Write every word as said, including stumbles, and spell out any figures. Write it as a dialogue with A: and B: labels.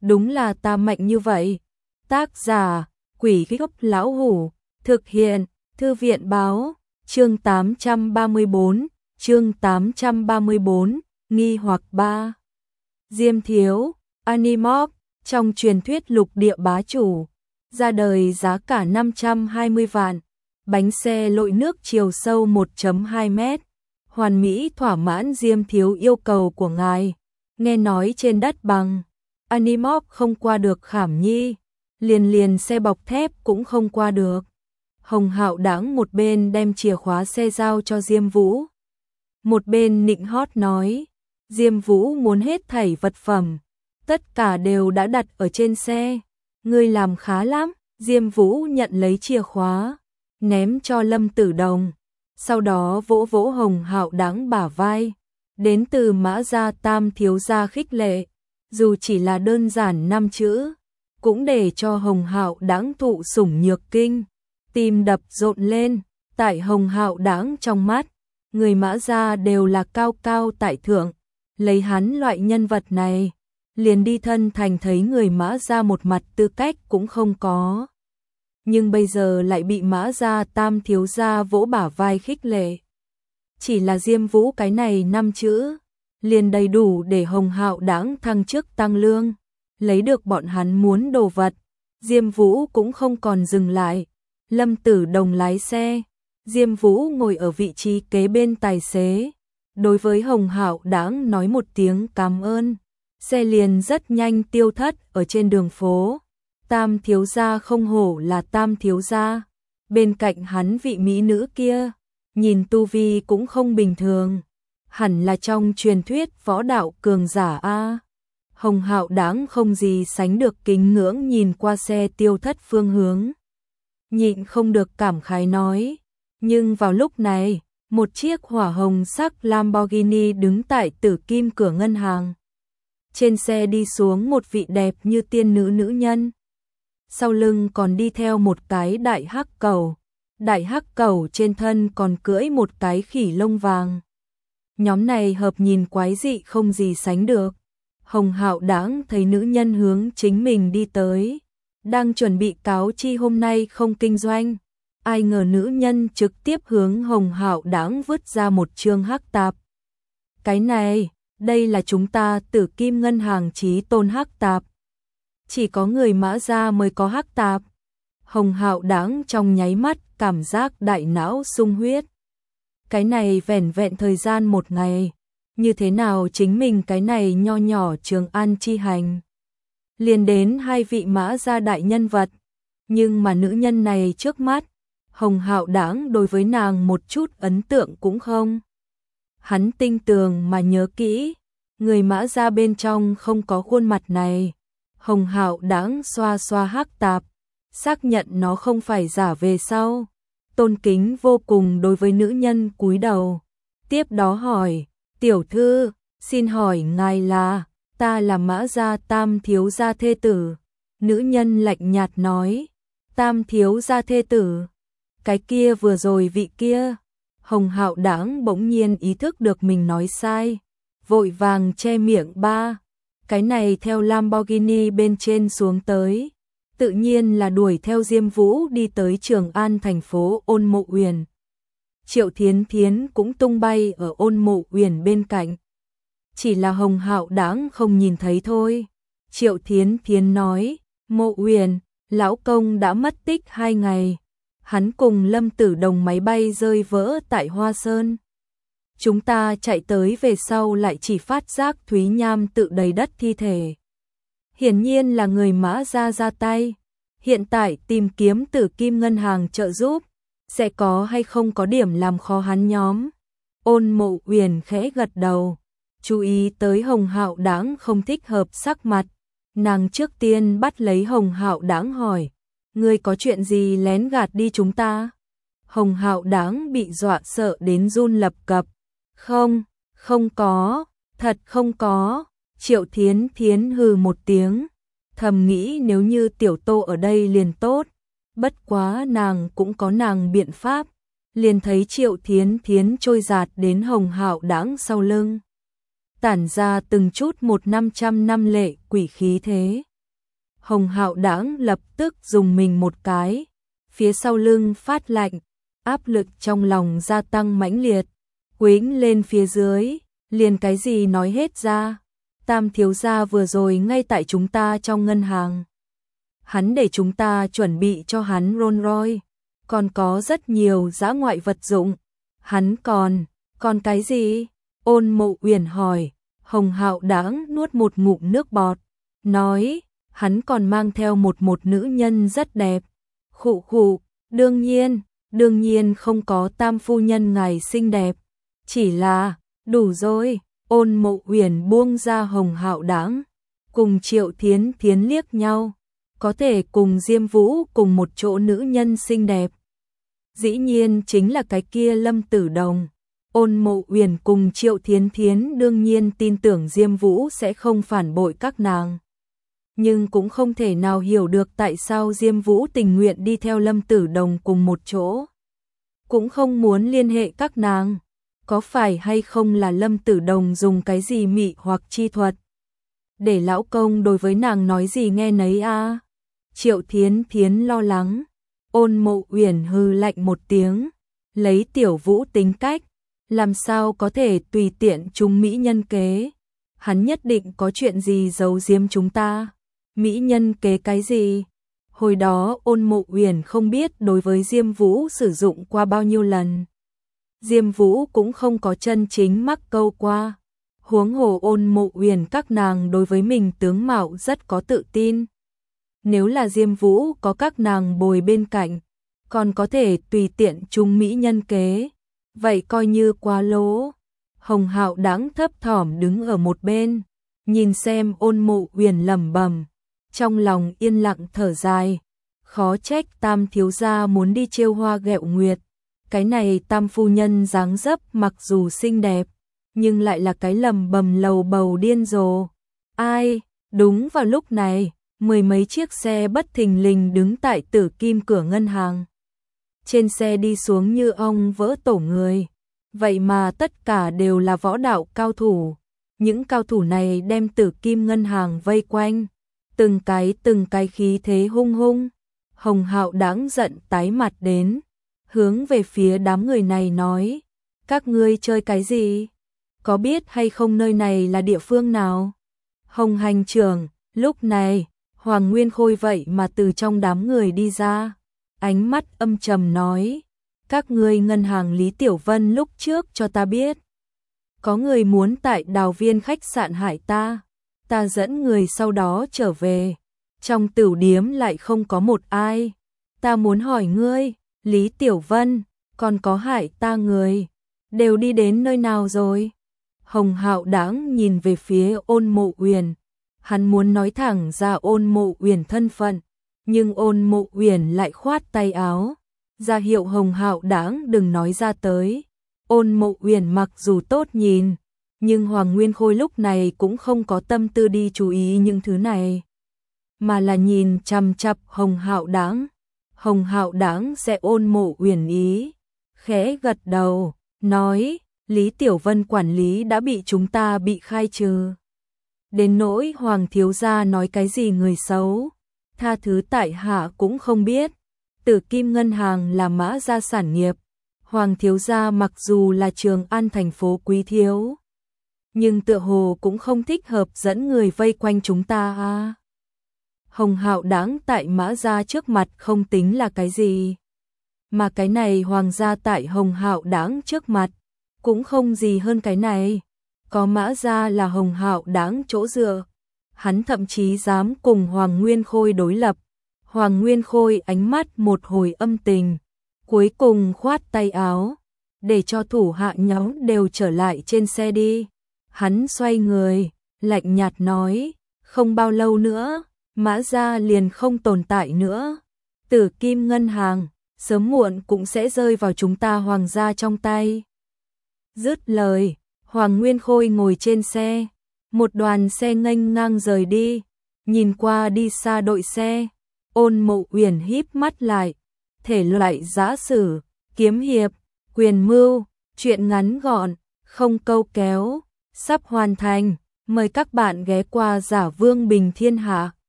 A: đúng là ta mạnh như vậy. Tác giả, Quỷ Gốc Lão Hủ, thực hiện, Thư viện Báo, chương tám trăm ba mươi tư, chương tám trăm ba mươi tư, nghi hoặc ba. Diêm Thiếu, Animoc, trong truyền thuyết lục địa bá chủ, ra đời giá cả năm trăm hai mươi vạn, bánh xe lội nước chiều sâu một phẩy hai mét, hoàn mỹ thỏa mãn Diêm Thiếu yêu cầu của ngài. Nghe nói trên đất bằng, Animoc không qua được Khảm Nhi, liền liền xe bọc thép cũng không qua được. Hồng Hạo Đãng một bên đem chìa khóa xe giao cho Diêm Vũ, một bên nịnh hót nói, Diêm Vũ muốn hết thảy vật phẩm, tất cả đều đã đặt ở trên xe, ngươi làm khá lắm. Diêm Vũ nhận lấy chìa khóa, ném cho Lâm Tử Đồng, sau đó vỗ vỗ Hồng Hạo Đãng bả vai, đến từ Mã gia Tam thiếu gia khích lệ, dù chỉ là đơn giản năm chữ, cũng để cho Hồng Hạo Đãng thụ sủng nhược kinh, tim đập rộn lên. Tại Hồng Hạo Đãng trong mắt, người Mã gia đều là cao cao tại thượng, lấy hắn loại nhân vật này, liền đi thân thành thấy người Mã gia một mặt tư cách cũng không có. Nhưng bây giờ lại bị Mã gia Tam thiếu gia vỗ bả vai khích lệ. Chỉ là Diêm Vũ cái này năm chữ, liền đầy đủ để Hồng Hạo Đãng thăng chức tăng lương, lấy được bọn hắn muốn đồ vật. Diêm Vũ cũng không còn dừng lại, Lâm Tử Đồng lái xe, Diêm Vũ ngồi ở vị trí kế bên tài xế, đối với Hồng Hạo Đãng nói một tiếng cảm ơn, xe liền rất nhanh tiêu thất ở trên đường phố. Tam thiếu gia không hổ là Tam thiếu gia, bên cạnh hắn vị mỹ nữ kia, nhìn tu vi cũng không bình thường, hẳn là trong truyền thuyết võ đạo cường giả a. Hồng Hạo Đãng không gì sánh được kính ngưỡng nhìn qua xe tiêu thất phương hướng, nhịn không được cảm khái nói, nhưng vào lúc này, một chiếc hỏa hồng sắc Lamborghini đứng tại Tử Kim cửa ngân hàng. Trên xe đi xuống một vị đẹp như tiên nữ nữ nhân, sau lưng còn đi theo một cái đại hắc cẩu, đại hắc cẩu trên thân còn cưỡi một cái khỉ lông vàng. Nhóm này hợp nhìn quái dị không gì sánh được. Hồng Hạo Đãng thấy nữ nhân hướng chính mình đi tới, đang chuẩn bị cáo chi hôm nay không kinh doanh, ai ngờ nữ nhân trực tiếp hướng Hồng Hạo Đãng vứt ra một chương hắc tạp. Cái này, đây là chúng ta Tử Kim ngân hàng chí tôn hắc tạp. Chỉ có người Mã gia mới có hắc tạp. Hồng Hạo Đãng trong nháy mắt cảm giác đại não sung huyết. Cái này vẻn vẹn thời gian một ngày, như thế nào chính mình cái này nho nhỏ Trường An chi hành, liền đến hai vị Mã gia đại nhân vật, nhưng mà nữ nhân này trước mắt, Hồng Hạo Đãng đối với nàng một chút ấn tượng cũng không. Hắn tinh tường mà nhớ kỹ, người Mã gia bên trong không có khuôn mặt này. Hồng Hạo Đãng xoa xoa hắc tạp, xác nhận nó không phải giả về sau, tôn kính vô cùng đối với nữ nhân cúi đầu, tiếp đó hỏi, tiểu thư, xin hỏi ngài là? Ta là Mã gia Tam thiếu gia thê tử. Nữ nhân lạnh nhạt nói, Tam thiếu gia thê tử, cái kia vừa rồi vị kia. Hồng Hạo Đãng bỗng nhiên ý thức được mình nói sai, vội vàng che miệng ba. Cái này theo Lamborghini bên trên xuống tới, tự nhiên là đuổi theo Diêm Vũ đi tới Trường An thành phố Ôn Mộ Uyển. Triệu Thiến Thiến cũng tung bay ở Ôn Mộ Uyển bên cạnh. Chỉ là Hồng Hạo Đãng không nhìn thấy thôi. Triệu Thiến Thiến nói, Mộ Uyển, lão công đã mất tích hai ngày. Hắn cùng Lâm Tử Đồng máy bay rơi vỡ tại Hoa Sơn. Chúng ta chạy tới về sau lại chỉ phát giác Thúy Nham tự đầy đất thi thể. Hiển nhiên là người Mã gia ra tay. Hiện tại tìm kiếm Tử Kim ngân hàng trợ giúp, sẽ có hay không có điểm làm khó hắn nhóm. Ôn Mộ Uyển khẽ gật đầu, chú ý tới Hồng Hạo Đãng không thích hợp sắc mặt. Nàng trước tiên bắt lấy Hồng Hạo Đãng hỏi, ngươi có chuyện gì lén gạt đi chúng ta? Hồng Hạo Đãng bị dọa sợ đến run lập cập. Không, không có, thật không có. Triệu Thiến Thiến hừ một tiếng, thầm nghĩ nếu như Tiểu Tô ở đây liền tốt, bất quá nàng cũng có nàng biện pháp. Liền thấy Triệu Thiến Thiến trôi giạt đến Hồng Hạo Đãng sau lưng, tản ra từng chút một năm trăm năm lệ quỷ khí thế. Hồng Hạo Đãng lập tức dùng mình một cái, phía sau lưng phát lạnh, áp lực trong lòng gia tăng mãnh liệt, quĩnh lên phía dưới, liền cái gì nói hết ra. Tam thiếu gia vừa rồi ngay tại chúng ta trong ngân hàng. Hắn để chúng ta chuẩn bị cho hắn Rolls Royce, còn có rất nhiều dã ngoại vật dụng. Hắn còn, còn cái gì? Ôn Mộ Uyển hỏi. Hồng Hạo Đãng nuốt một ngụm nước bọt, nói, hắn còn mang theo một một nữ nhân rất đẹp. Khụ khụ, đương nhiên, đương nhiên không có tam phu nhân ngài xinh đẹp. Chỉ là, đủ rồi. Ôn Mộ Uyển buông ra Hồng Hạo Đãng, cùng Triệu Thiến Thiến liếc nhau, có thể cùng Diêm Vũ cùng một chỗ nữ nhân xinh đẹp. Dĩ nhiên chính là cái kia Lâm Tử Đồng. Ôn Mộ Uyển cùng Triệu Thiến Thiến đương nhiên tin tưởng Diêm Vũ sẽ không phản bội các nàng. Nhưng cũng không thể nào hiểu được tại sao Diêm Vũ tình nguyện đi theo Lâm Tử Đồng cùng một chỗ. Cũng không muốn liên hệ các nàng. Có phải hay không là Lâm Tử Đồng dùng cái gì mị hoặc chi thuật? Để lão công đối với nàng nói gì nghe nấy a. À? Triệu Thiến Thiến lo lắng. Ôn Mộ Uyển hừ lạnh một tiếng, lấy Tiểu Vũ tính cách, làm sao có thể tùy tiện trúng mỹ nhân kế. Hắn nhất định có chuyện gì giấu giếm chúng ta. Mỹ nhân kế cái gì? Hồi đó Ôn Mộ Uyển không biết đối với Diêm Vũ sử dụng qua bao nhiêu lần. Diêm Vũ cũng không có chân chính mắc câu qua. Huống hồ Ôn Mộ Uyển các nàng đối với mình tướng mạo rất có tự tin. Nếu là Diêm Vũ có các nàng bồi bên cạnh, còn có thể tùy tiện trúng mỹ nhân kế, vậy coi như quá lố. Hồng Hạo Đãng thấp thỏm đứng ở một bên, nhìn xem Ôn Mộ Uyển lẩm bẩm, trong lòng yên lặng thở dài, khó trách Tam thiếu gia muốn đi trêu hoa ghẹo nguyệt. Cái này Tam phu nhân dáng dấp mặc dù xinh đẹp, nhưng lại là cái lầm bầm lầu bầu điên rồ. Ai? Đúng vào lúc này, mười mấy chiếc xe bất thình lình đứng tại Tử Kim cửa ngân hàng. Trên xe đi xuống như ong vỡ tổ người. Vậy mà tất cả đều là võ đạo cao thủ. Những cao thủ này đem Tử Kim ngân hàng vây quanh, từng cái từng cái khí thế hung hung. Hồng Hạo Đãng giận tái mặt đến, hướng về phía đám người này nói, các ngươi chơi cái gì? Có biết hay không nơi này là địa phương nào? Hồng hành trưởng, lúc này, Hoàng Nguyên Khôi vậy mà từ trong đám người đi ra, ánh mắt âm trầm nói, các ngươi ngân hàng Lý Tiểu Vân lúc trước cho ta biết. Có người muốn tại Đào Viên khách sạn hại ta, ta dẫn người sau đó trở về, trong tửu điếm lại không có một ai. Ta muốn hỏi ngươi, Lý Tiểu Vân, còn có hại ta người, đều đi đến nơi nào rồi? Hồng Hạo Đãng nhìn về phía Ôn Mộ Uyển, hắn muốn nói thẳng ra Ôn Mộ Uyển thân phận, nhưng Ôn Mộ Uyển lại khoát tay áo, ra hiệu Hồng Hạo Đãng đừng nói ra tới. Ôn Mộ Uyển mặc dù tốt nhìn, nhưng Hoàng Nguyên Khôi lúc này cũng không có tâm tư đi chú ý những thứ này, mà là nhìn chằm chằm Hồng Hạo Đãng. Hồng Hạo Đãng sẽ Ôn Mộ Uyển ý, khẽ gật đầu, nói, Lý Tiểu Vân quản lý đã bị chúng ta bị khai trừ. Đến nỗi Hoàng thiếu gia nói cái gì người xấu, tha thứ tại hạ cũng không biết. Tử Kim ngân hàng là Mã gia sản nghiệp, Hoàng thiếu gia mặc dù là Trường An thành phố quý thiếu, nhưng tựa hồ cũng không thích hợp dẫn người vây quanh chúng ta à. Hồng Hạo Đãng tại Mã gia trước mặt không tính là cái gì, mà cái này Hoàng gia tại Hồng Hạo Đãng trước mặt cũng không gì hơn cái này. Có Mã gia là Hồng Hạo Đãng chỗ dựa, hắn thậm chí dám cùng Hoàng Nguyên Khôi đối lập. Hoàng Nguyên Khôi ánh mắt một hồi âm tình, cuối cùng khoát tay áo, để cho thủ hạ nhóm đều trở lại trên xe đi. Hắn xoay người, lạnh nhạt nói, không bao lâu nữa, Mã gia liền không tồn tại nữa. Tử Kim ngân hàng, sớm muộn cũng sẽ rơi vào chúng ta Hoàng gia trong tay. Dứt lời, Hoàng Nguyên Khôi ngồi trên xe, một đoàn xe nghênh ngang rời đi, nhìn qua đi xa đội xe. Ôn Mộ Uyển híp mắt lại, thể loại giã sử, kiếm hiệp, quyền mưu, truyện ngắn gọn, không câu kéo, sắp hoàn thành. Mời các bạn ghé qua Giả Vương Bình Thiên Hạ.